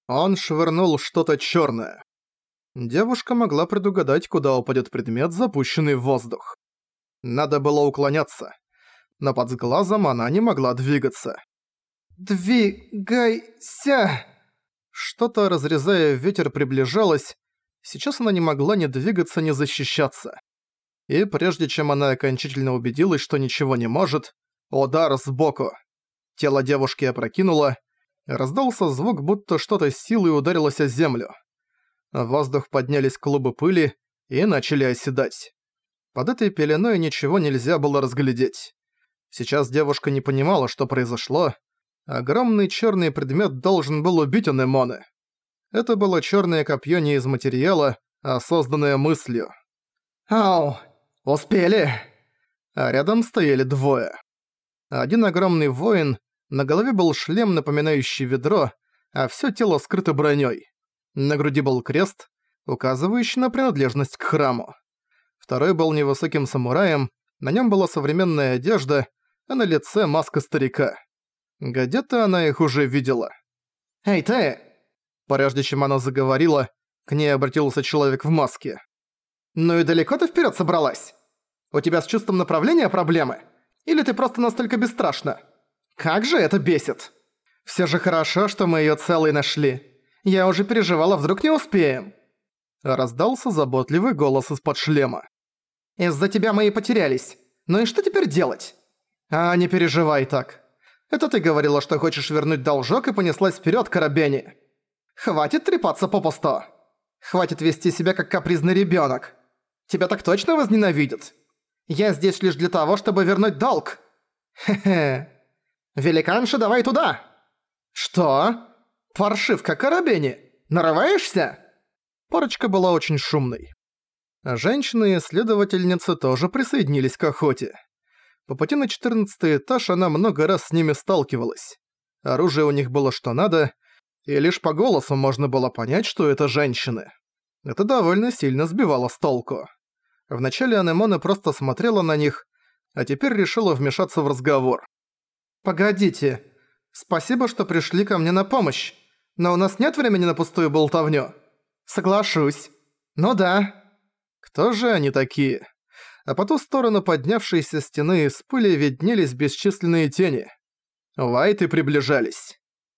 Он швырнул что-то чёрное. Девушка могла предугадать, куда упадет предмет, запущенный в воздух. Надо было уклоняться, но под глазом она не могла двигаться. «Двигайся!» Что-то, разрезая ветер, приближалось. Сейчас она не могла ни двигаться, ни защищаться. И прежде чем она окончательно убедилась, что ничего не может, удар сбоку. Тело девушки опрокинуло, раздался звук, будто что-то с силой ударилось о землю. В воздух поднялись клубы пыли и начали оседать. Под этой пеленой ничего нельзя было разглядеть. Сейчас девушка не понимала, что произошло. Огромный черный предмет должен был убить Анемоне. Это было черное копье не из материала, а созданное мыслью. «Ау! Успели!» А рядом стояли двое. Один огромный воин, на голове был шлем, напоминающий ведро, а всё тело скрыто бронёй. На груди был крест, указывающий на принадлежность к храму. Второй был невысоким самураем, на нём была современная одежда, а на лице маска старика. Где-то она их уже видела. «Эй, ты!» Прежде чем она заговорила, к ней обратился человек в маске. «Ну и далеко ты вперед собралась? У тебя с чувством направления проблемы? Или ты просто настолько бесстрашна? Как же это бесит! Все же хорошо, что мы её целой нашли. Я уже переживала, вдруг не успеем». Раздался заботливый голос из-под шлема. «Из-за тебя мы и потерялись. Ну и что теперь делать?» «А, не переживай так. Это ты говорила, что хочешь вернуть должок и понеслась вперед к Арабене. Хватит трепаться попусту. Хватит вести себя как капризный ребенок. Тебя так точно возненавидят? Я здесь лишь для того, чтобы вернуть долг. Хе-хе. Великанша, давай туда!» «Что? Паршивка к Арабене? Нарываешься?» Парочка была очень шумной. Женщины и следовательницы тоже присоединились к охоте. По пути на 14-й этаж она много раз с ними сталкивалась. Оружие у них было что надо, и лишь по голосу можно было понять, что это женщины. Это довольно сильно сбивало с толку. Вначале Анемоне просто смотрела на них, а теперь решила вмешаться в разговор. «Погодите. Спасибо, что пришли ко мне на помощь. Но у нас нет времени на пустую болтовню». «Соглашусь. Ну да». Кто же они такие? А по ту сторону поднявшейся стены из пыли виднелись бесчисленные тени. Вайты приближались.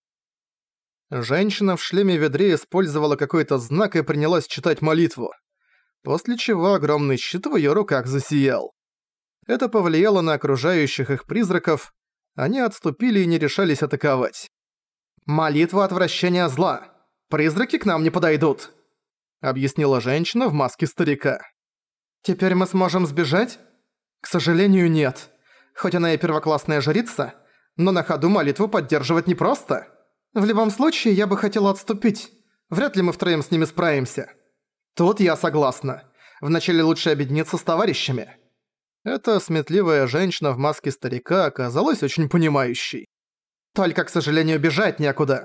Женщина в шлеме-ведре использовала какой-то знак и принялась читать молитву. После чего огромный щит в её руках засиял. Это повлияло на окружающих их призраков. Они отступили и не решались атаковать. «Молитва отвращения зла. Призраки к нам не подойдут», — объяснила женщина в маске старика. «Теперь мы сможем сбежать?» «К сожалению, нет. Хоть она и первоклассная жрица, но на ходу молитву поддерживать непросто. В любом случае, я бы хотела отступить. Вряд ли мы втроём с ними справимся». «Тут я согласна. Вначале лучше объединиться с товарищами». Эта сметливая женщина в маске старика оказалась очень понимающей. «Только, к сожалению, бежать некуда.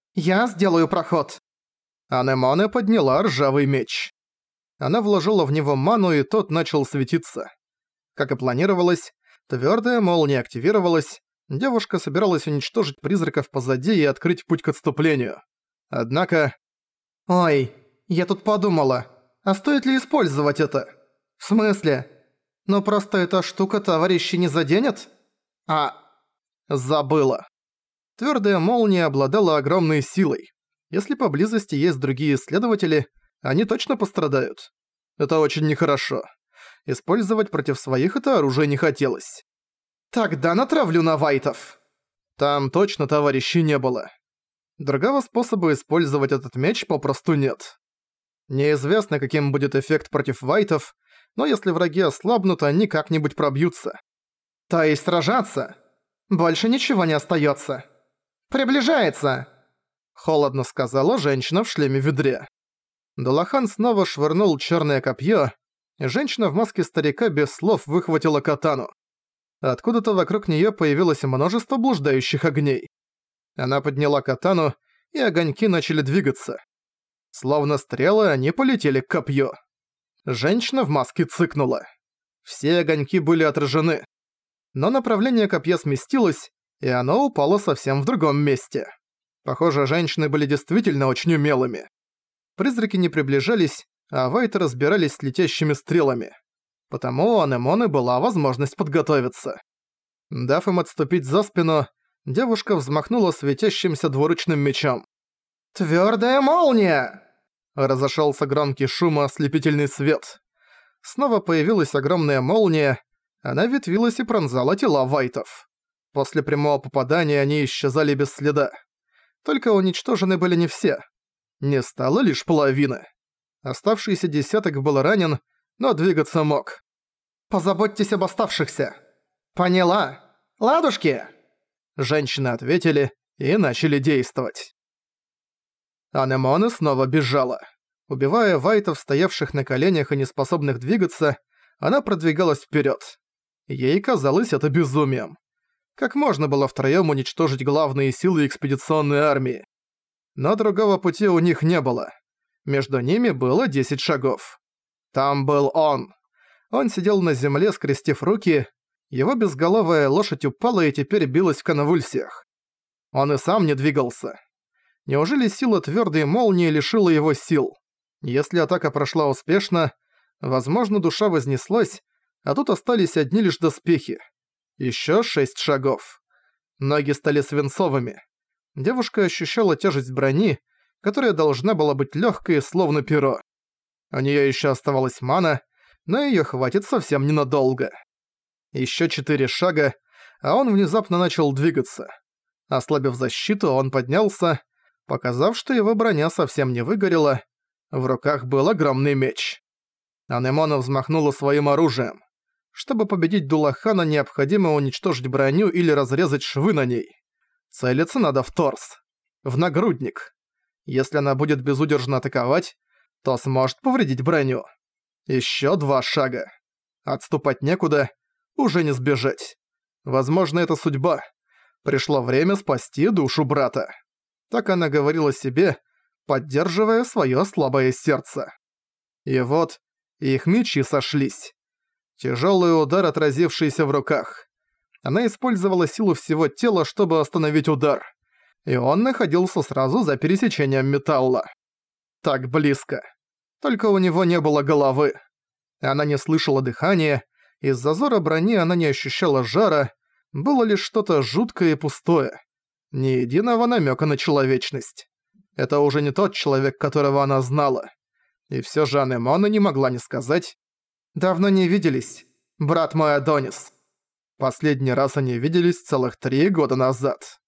Я сделаю проход». Анемоне подняла ржавый меч. Она вложила в него ману, и тот начал светиться. Как и планировалось, твёрдая молния активировалась, девушка собиралась уничтожить призраков позади и открыть путь к отступлению. Однако... «Ой, я тут подумала, а стоит ли использовать это?» «В смысле? Ну просто эта штука товарищей не заденет?» «А...» «Забыла». Твёрдая молния обладала огромной силой. Если поблизости есть другие исследователи, они точно пострадают. Это очень нехорошо. Использовать против своих это оружие не хотелось. «Тогда натравлю на вайтов». Там точно товарищей не было. Другого способа использовать этот меч попросту нет. Неизвестно, каким будет эффект против вайтов, но если враги ослабнут, они как-нибудь пробьются. То есть сражаться? Больше ничего не остается. «Приближается!» — холодно сказала женщина в шлеме-ведре. Далахан снова швырнул черное копье, и женщина в маске старика без слов выхватила катану. Откуда-то вокруг нее появилось множество блуждающих огней. Она подняла катану, и огоньки начали двигаться. Словно стрелы, они полетели к копью. Женщина в маске цыкнула. Все огоньки были отражены. Но направление копья сместилось, и оно упало совсем в другом месте. Похоже, женщины были действительно очень умелыми. Призраки не приближались, а вайты разбирались с летящими стрелами. Потому у Анемоны была возможность подготовиться. Дав им отступить за спину, девушка взмахнула светящимся двуручным мечом. «Твёрдая молния!» Разошёлся громкий шум и ослепительный свет. Снова появилась огромная молния, она ветвилась и пронзала тела вайтов. После прямого попадания они исчезали без следа. Только уничтожены были не все. Не стало лишь половины. Оставшийся десяток был ранен, но двигаться мог. «Позаботьтесь об оставшихся!» «Поняла! Ладушки!» Женщины ответили и начали действовать. Анемоне снова бежала. Убивая вайтов, стоявших на коленях и неспособных двигаться, она продвигалась вперед. Ей казалось это безумием. Как можно было втроём уничтожить главные силы экспедиционной армии? Но другого пути у них не было. Между ними было 10 шагов. Там был он. Он сидел на земле, скрестив руки. Его безголовая лошадь упала и теперь билась в конвульсиях. Он и сам не двигался. Неужели сила твёрдой молнии лишила его сил? Если атака прошла успешно, возможно, душа вознеслась, а тут остались одни лишь доспехи. Ещё 6 шагов. Ноги стали свинцовыми. Девушка ощущала тяжесть брони, которая должна была быть лёгкой, словно перо. У неё ещё оставалась мана, но её хватит совсем ненадолго. Ещё 4 шага, а он внезапно начал двигаться. Ослабив защиту, он поднялся, показав, что его броня совсем не выгорела. В руках был огромный меч. Анемона взмахнула своим оружием. Чтобы победить Дулахана, необходимо уничтожить броню или разрезать швы на ней. Целиться надо в торс. В нагрудник. Если она будет безудержно атаковать, то сможет повредить броню. Ещё 2 шага. Отступать некуда, уже не сбежать. Возможно, это судьба. Пришло время спасти душу брата. Так она говорила себе, поддерживая своё слабое сердце. И вот, их мечи сошлись. Тяжёлый удар, отразившийся в руках. Она использовала силу всего тела, чтобы остановить удар. И он находился сразу за пересечением металла. Так близко. Только у него не было головы. Она не слышала дыхания, из зазора брони она не ощущала жара, было лишь что-то жуткое и пустое. Ни единого намёка на человечность. Это уже не тот человек, которого она знала. И всё же Анемона не могла не сказать: «Давно не виделись, брат мой Адонис». Последний раз они виделись целых 3 года назад.